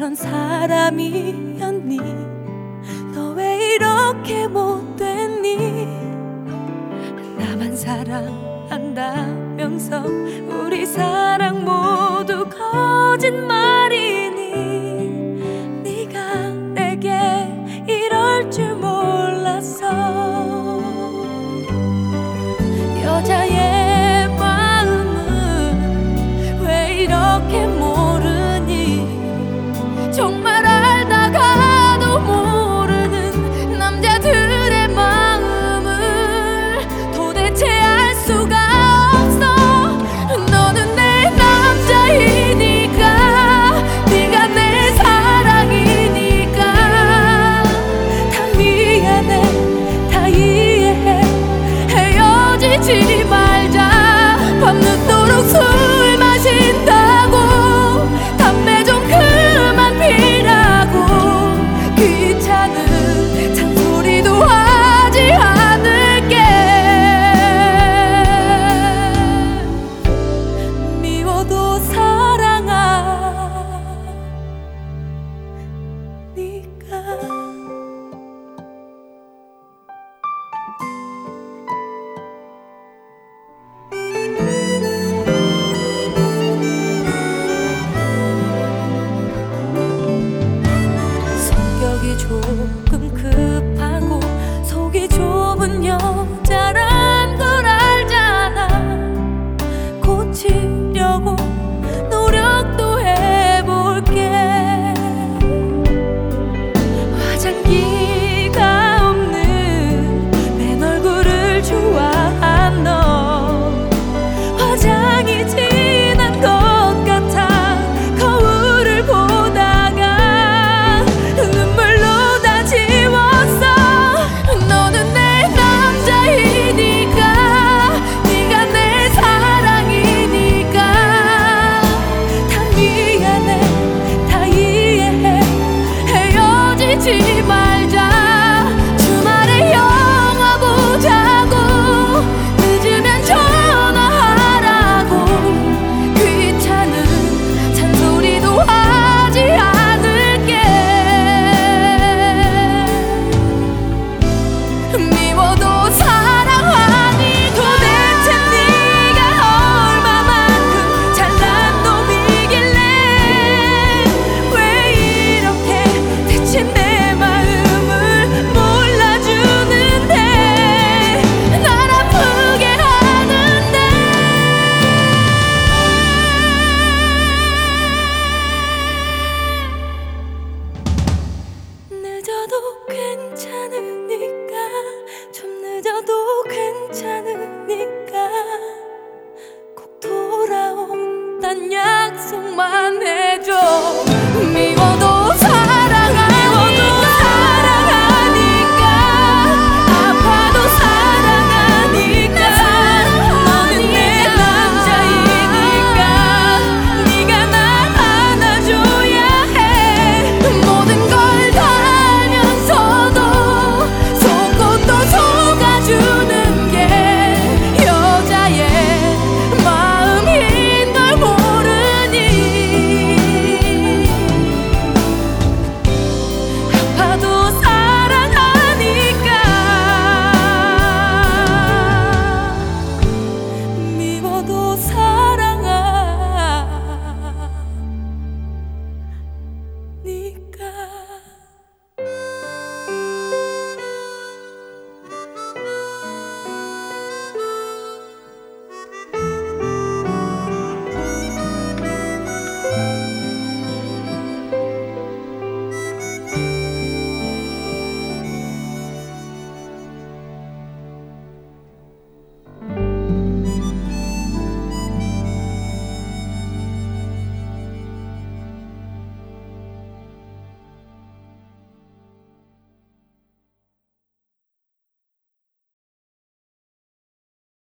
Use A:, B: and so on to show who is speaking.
A: 그런 사람이었니? 너 왜 이렇게 못됐니? 나만 사랑한다면서 우리 사랑 모두 거짓말이니? 네가 내게 이럴 줄 몰랐어. 여자의 마음은 왜 이렇게 모르니? 정말 알다가도 모르는 남자들의 마음을 도대체 알 수가 없어. 너는 내 남자이니까, 네가 내 사랑이니까 다 미안해, 다 이해해. 헤어지지 말자. 밤늦도록 술 마신다고 담배 좀 그만 피라고 귀찮은 잔소리도 하지 않을게. 미워도 사랑하니까. 성격이 조금 급하고 속이 좁은 여자